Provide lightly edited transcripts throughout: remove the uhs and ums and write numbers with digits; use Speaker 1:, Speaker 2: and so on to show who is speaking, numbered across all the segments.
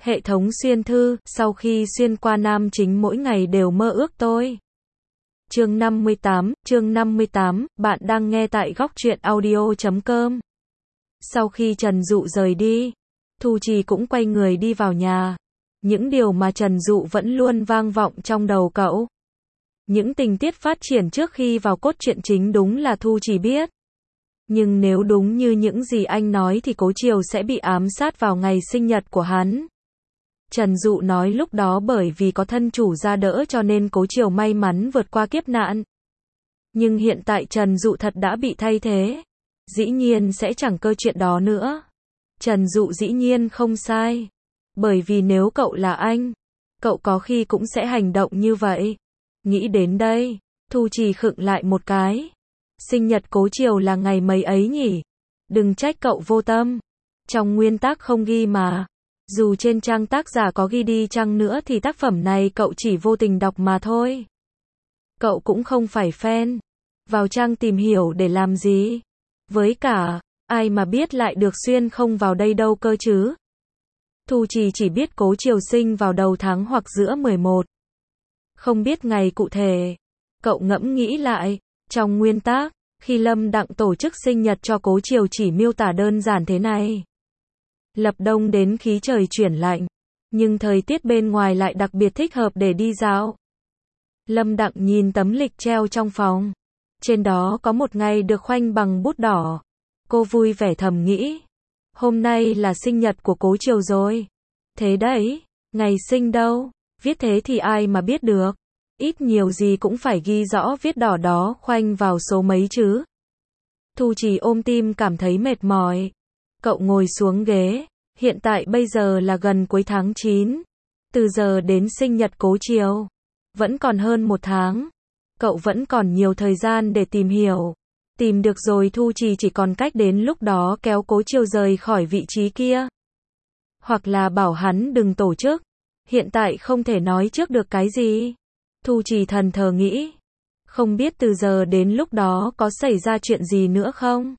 Speaker 1: Hệ thống xuyên thư, sau khi xuyên qua nam chính mỗi ngày đều mơ ước tôi. Chương 58, bạn đang nghe tại góc truyện audio.com. Sau khi Trần Dụ rời đi, Thu Trì cũng quay người đi vào nhà. Những điều mà Trần Dụ vẫn luôn vang vọng trong đầu cậu. Những tình tiết phát triển trước khi vào cốt truyện chính đúng là Thu Trì biết. Nhưng nếu đúng như những gì anh nói thì Cố Triều sẽ bị ám sát vào ngày sinh nhật của hắn. Trần Dụ nói lúc đó bởi vì có thân chủ ra đỡ cho nên Cố Triều may mắn vượt qua kiếp nạn. Nhưng hiện tại Trần Dụ thật đã bị thay thế. Dĩ nhiên sẽ chẳng cơ chuyện đó nữa. Trần Dụ dĩ nhiên không sai. Bởi vì nếu cậu là anh, cậu có khi cũng sẽ hành động như vậy. Nghĩ đến đây, Thu Trì khựng lại một cái. Sinh nhật Cố Triều là ngày mấy ấy nhỉ? Đừng trách cậu vô tâm. Trong nguyên tác không ghi mà. Dù trên trang tác giả có ghi đi chăng nữa thì tác phẩm này cậu chỉ vô tình đọc mà thôi. Cậu cũng không phải fan. Vào trang tìm hiểu để làm gì? Với cả, ai mà biết lại được xuyên không vào đây đâu cơ chứ? Thu Trì chỉ biết Cố Triều sinh vào đầu tháng hoặc giữa 11. Không biết ngày cụ thể. Cậu ngẫm nghĩ lại, trong nguyên tác, khi Lâm Đặng tổ chức sinh nhật cho Cố Triều chỉ miêu tả đơn giản thế này. Lập đông đến khí trời chuyển lạnh, nhưng thời tiết bên ngoài lại đặc biệt thích hợp để đi dạo. Lâm Đặng nhìn tấm lịch treo trong phòng. Trên đó có một ngày được khoanh bằng bút đỏ. Cô vui vẻ thầm nghĩ. Hôm nay là sinh nhật của Cố Triều rồi. Thế đấy, ngày sinh đâu, viết thế thì ai mà biết được. Ít nhiều gì cũng phải ghi rõ viết đỏ đó khoanh vào số mấy chứ. Thu Trì ôm tim cảm thấy mệt mỏi. Cậu ngồi xuống ghế. Hiện tại bây giờ là gần cuối tháng 9. Từ giờ đến sinh nhật Cố Triều vẫn còn hơn một tháng. Cậu vẫn còn nhiều thời gian để tìm hiểu. Tìm được rồi Thu Trì chỉ còn cách đến lúc đó kéo Cố Triều rời khỏi vị trí kia. Hoặc là bảo hắn đừng tổ chức. Hiện tại không thể nói trước được cái gì. Thu Trì thẫn thờ nghĩ. Không biết từ giờ đến lúc đó có xảy ra chuyện gì nữa không?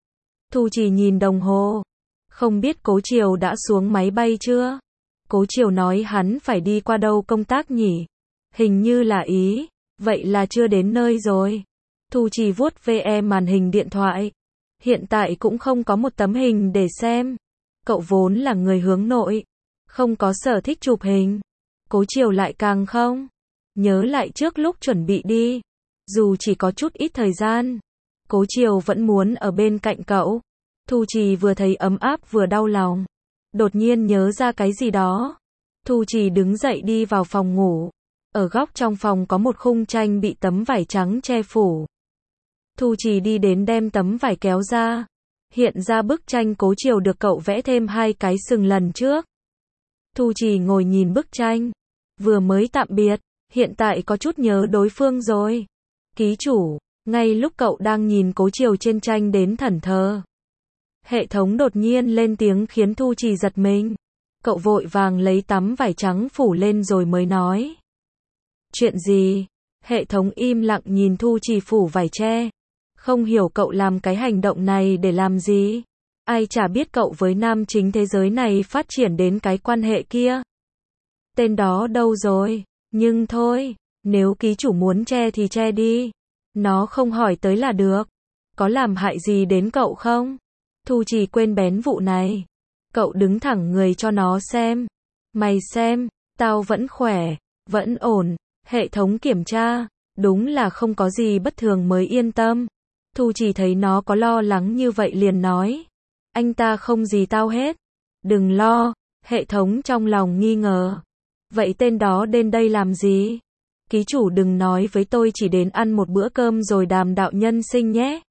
Speaker 1: Thu Trì nhìn đồng hồ. Không biết Cố Triều đã xuống máy bay chưa? Cố Triều nói hắn phải đi qua đâu công tác nhỉ? Hình như là Ý. Vậy là chưa đến nơi rồi. Thu Trì vuốt ve màn hình điện thoại. Hiện tại cũng không có một tấm hình để xem. Cậu vốn là người hướng nội. Không có sở thích chụp hình. Cố Triều lại càng không. Nhớ lại trước lúc chuẩn bị đi. Dù chỉ có chút ít thời gian. Cố Triều vẫn muốn ở bên cạnh cậu. Thu Trì vừa thấy ấm áp vừa đau lòng. Đột nhiên nhớ ra cái gì đó. Thu Trì đứng dậy đi vào phòng ngủ. Ở góc trong phòng có một khung tranh bị tấm vải trắng che phủ. Thu Trì đi đến đem tấm vải kéo ra. Hiện ra bức tranh Cố Triều được cậu vẽ thêm 2 cái sừng lần trước. Thu Trì ngồi nhìn bức tranh. Vừa mới tạm biệt, hiện tại có chút nhớ đối phương rồi. Ký chủ, ngay lúc cậu đang nhìn Cố Triều trên tranh đến thẫn thờ. Hệ thống đột nhiên lên tiếng khiến Thu Trì giật mình. Cậu vội vàng lấy tấm vải trắng phủ lên rồi mới nói. Chuyện gì? Hệ thống im lặng nhìn Thu Trì phủ vải che. Không hiểu cậu làm cái hành động này để làm gì? Ai chả biết cậu với nam chính thế giới này phát triển đến cái quan hệ kia. Tên đó đâu rồi? Nhưng thôi, nếu ký chủ muốn che thì che đi. Nó không hỏi tới là được. Có làm hại gì đến cậu không? Thu Trì quên bén vụ này. Cậu đứng thẳng người cho nó xem. Mày xem, tao vẫn khỏe, vẫn ổn. Hệ thống kiểm tra, đúng là không có gì bất thường mới yên tâm. Thu Trì thấy nó có lo lắng như vậy liền nói. Anh ta không gì tao hết. Đừng lo, hệ thống trong lòng nghi ngờ. Vậy tên đó đến đây làm gì? Ký chủ đừng nói với tôi chỉ đến ăn một bữa cơm rồi đàm đạo nhân sinh nhé.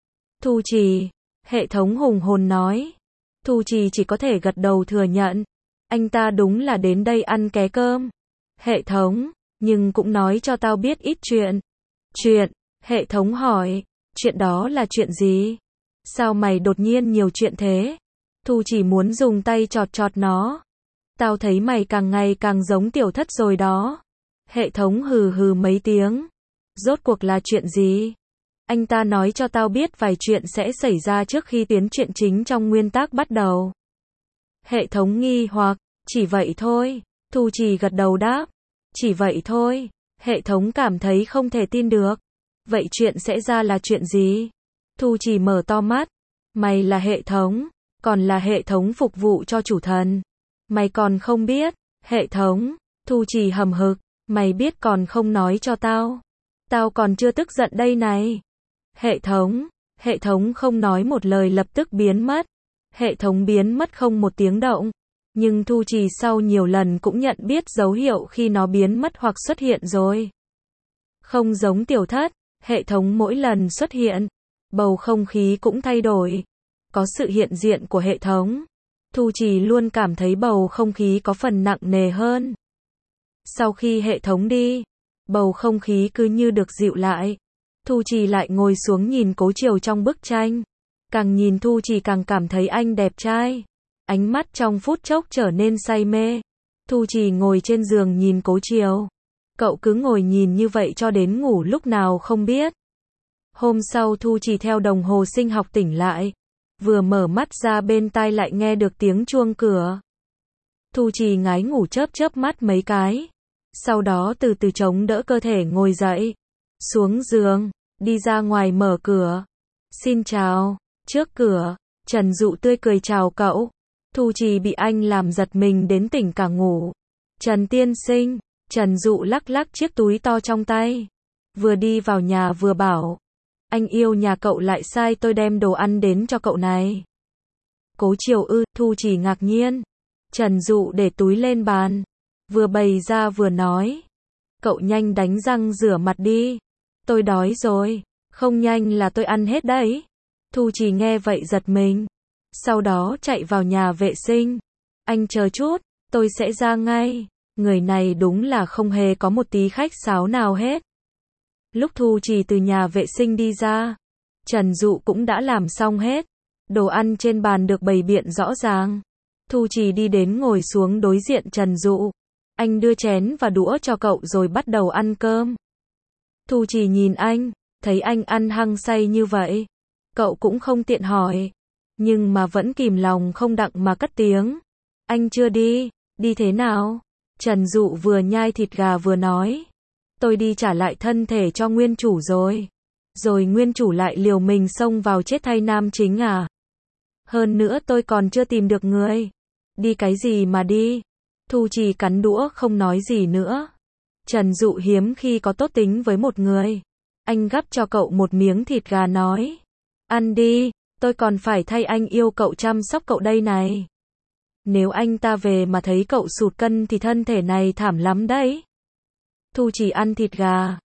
Speaker 1: Thu Trì, hệ thống hùng hồn nói. Thu Trì chỉ có thể gật đầu thừa nhận. Anh ta đúng là đến đây ăn ké cơm. Hệ thống, nhưng cũng nói cho tao biết ít chuyện. Chuyện, hệ thống hỏi, chuyện đó là chuyện gì? Sao mày đột nhiên nhiều chuyện thế? Thu Trì muốn dùng tay chọt chọt nó. Tao thấy mày càng ngày càng giống Tiểu Thất rồi đó. Hệ thống hừ hừ mấy tiếng. Rốt cuộc là chuyện gì? Anh ta nói cho tao biết vài chuyện sẽ xảy ra trước khi tiến truyện chính trong nguyên tác bắt đầu. Hệ thống nghi hoặc, Chỉ vậy thôi. Thu Trì gật đầu đáp. Chỉ vậy thôi. Hệ thống cảm thấy không thể tin được. Vậy chuyện sẽ ra là chuyện gì? Thu Trì mở to mắt. Mày là hệ thống, còn là hệ thống phục vụ cho chủ thần. Mày còn không biết. Hệ thống. Thu Trì hầm hực. Mày biết còn không nói cho tao. Tao còn chưa tức giận đây này. Hệ thống. Hệ thống không nói một lời lập tức biến mất. Hệ thống biến mất không một tiếng động. Nhưng Thu Trì sau nhiều lần cũng nhận biết dấu hiệu khi nó biến mất hoặc xuất hiện rồi. Không giống Tiểu Thất, hệ thống mỗi lần xuất hiện, bầu không khí cũng thay đổi. Có sự hiện diện của hệ thống, Thu Trì luôn cảm thấy bầu không khí có phần nặng nề hơn. Sau khi hệ thống đi, bầu không khí cứ như được dịu lại. Thu Trì lại ngồi xuống nhìn Cố Triều trong bức tranh. Càng nhìn Thu Trì càng cảm thấy anh đẹp trai. Ánh mắt trong phút chốc trở nên say mê. Thu Trì ngồi trên giường nhìn Cố Triều. Cậu cứ ngồi nhìn như vậy cho đến ngủ lúc nào không biết. Hôm sau Thu Trì theo đồng hồ sinh học tỉnh lại. Vừa mở mắt ra bên tai lại nghe được tiếng chuông cửa. Thu Trì ngái ngủ chớp chớp mắt mấy cái. Sau đó từ từ chống đỡ cơ thể ngồi dậy. Xuống giường, đi ra ngoài mở cửa. Xin chào. Trước cửa, Trần Dụ tươi cười chào cậu. Thu Trì bị anh làm giật mình đến tỉnh cả ngủ. Trần tiên sinh. Trần Dụ lắc lắc chiếc túi to trong tay. Vừa đi vào nhà vừa bảo. Anh yêu nhà cậu lại sai tôi đem đồ ăn đến cho cậu này. Cố Triều ư? Thu Trì ngạc nhiên. Trần Dụ để túi lên bàn. Vừa bày ra vừa nói. Cậu nhanh đánh răng rửa mặt đi. Tôi đói rồi. Không nhanh là tôi ăn hết đấy. Thu Trì nghe vậy giật mình. Sau đó chạy vào nhà vệ sinh. Anh chờ chút, tôi sẽ ra ngay. Người này đúng là không hề có một tí khách sáo nào hết. Lúc Thu Trì từ nhà vệ sinh đi ra, Trần Dụ cũng đã làm xong hết. Đồ ăn trên bàn được bày biện rõ ràng. Thu Trì đi đến ngồi xuống đối diện Trần Dụ. Anh đưa chén và đũa cho cậu rồi bắt đầu ăn cơm. Thu Trì nhìn anh, thấy anh ăn hăng say như vậy. Cậu cũng không tiện hỏi. Nhưng mà vẫn kìm lòng không đặng mà cất tiếng. Anh chưa đi, đi thế nào? Trần Dụ vừa nhai thịt gà vừa nói. Tôi đi trả lại thân thể cho nguyên chủ rồi. Rồi nguyên chủ lại liều mình xông vào chết thay nam chính à? Hơn nữa tôi còn chưa tìm được người. Đi cái gì mà đi? Thu Trì cắn đũa không nói gì nữa. Trần Dụ hiếm khi có tốt tính với một người. Anh gắp cho cậu một miếng thịt gà nói. Ăn đi, tôi còn phải thay anh yêu cậu chăm sóc cậu đây này. Nếu anh ta về mà thấy cậu sụt cân thì thân thể này thảm lắm đấy. Thu Trì ăn thịt gà.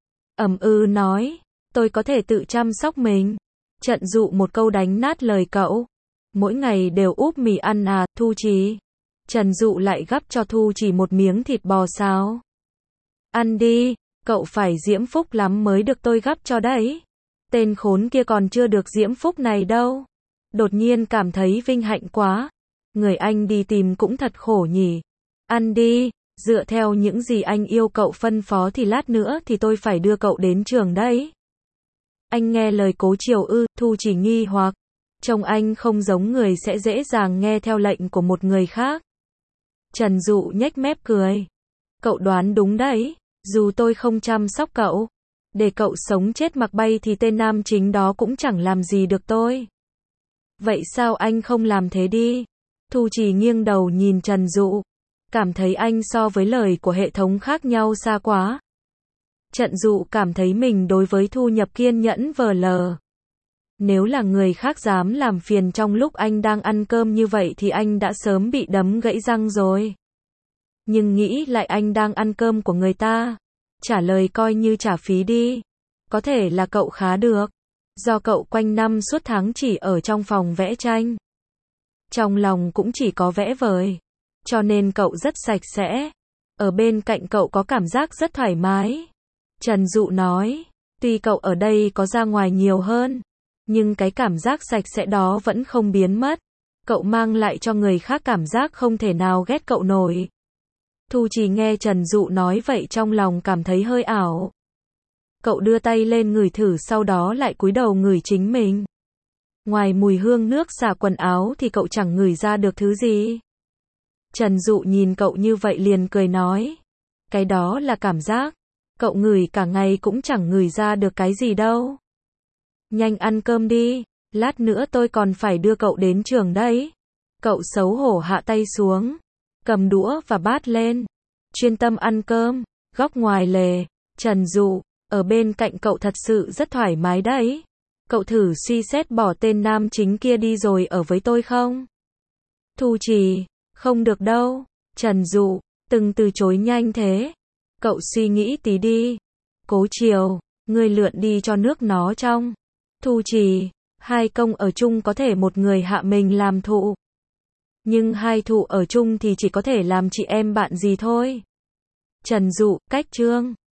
Speaker 1: Nói. Tôi có thể tự chăm sóc mình. Trần Dụ một câu đánh nát lời cậu. Mỗi ngày đều úp mì ăn à, Thu Trì. Trần Dụ lại gắp cho Thu Trì một miếng thịt bò xào. Ăn đi, cậu phải diễm phúc lắm mới được tôi gắp cho đấy. Tên khốn kia còn chưa được diễm phúc này đâu. Đột nhiên cảm thấy vinh hạnh quá. Người anh đi tìm cũng thật khổ nhỉ. Ăn đi, dựa theo những gì anh yêu cậu phân phó thì lát nữa thì tôi phải đưa cậu đến trường đấy. Anh nghe lời Cố Triều ư? Thu Trì nghi hoặc. Trông anh không giống người sẽ dễ dàng nghe theo lệnh của một người khác. Trần Dụ nhếch mép cười. Cậu đoán đúng đấy. Dù tôi không chăm sóc cậu, để cậu sống chết mặc bay thì tên nam chính đó cũng chẳng làm gì được tôi. Vậy sao anh không làm thế đi? Thu Trì nghiêng đầu nhìn Trần Dụ. Cảm thấy anh so với lời của hệ thống khác nhau xa quá. Trần Dụ cảm thấy mình đối với Thu Nhập kiên nhẫn vờ lờ. Nếu là người khác dám làm phiền trong lúc anh đang ăn cơm như vậy thì anh đã sớm bị đấm gãy răng rồi. Nhưng nghĩ lại anh đang ăn cơm của người ta. Trả lời coi như trả phí đi. Có thể là cậu khá được. Do cậu quanh năm suốt tháng chỉ ở trong phòng vẽ tranh. Trong lòng cũng chỉ có vẽ vời. Cho nên cậu rất sạch sẽ. Ở bên cạnh cậu có cảm giác rất thoải mái. Trần Dụ nói. Tuy cậu ở đây có ra ngoài nhiều hơn. Nhưng cái cảm giác sạch sẽ đó vẫn không biến mất. Cậu mang lại cho người khác cảm giác không thể nào ghét cậu nổi. Thu Trì nghe Trần Dụ nói vậy trong lòng cảm thấy hơi ảo. Cậu đưa tay lên ngửi thử sau đó lại cúi đầu ngửi chính mình. Ngoài mùi hương nước xả quần áo thì cậu chẳng ngửi ra được thứ gì. Trần Dụ nhìn cậu như vậy liền cười nói. Cái đó là cảm giác. Cậu ngửi cả ngày cũng chẳng ngửi ra được cái gì đâu. Nhanh ăn cơm đi, lát nữa tôi còn phải đưa cậu đến trường đấy. Cậu xấu hổ hạ tay xuống, cầm đũa và bát lên, chuyên tâm ăn cơm. Góc ngoài lề, Trần Dụ, ở bên cạnh cậu thật sự rất thoải mái đấy. Cậu thử suy xét bỏ tên nam chính kia đi rồi ở với tôi không? Thu Trì, không được đâu. Trần Dụ, từng từ chối nhanh thế. Cậu suy nghĩ tí đi. Cố Chiều, ngươi lượn đi cho nước nó trong. Thu Trì, hai công ở chung có thể một người hạ mình làm thụ. Nhưng hai thụ ở chung thì chỉ có thể làm chị em bạn gì thôi. Trần Dụ, cách chương.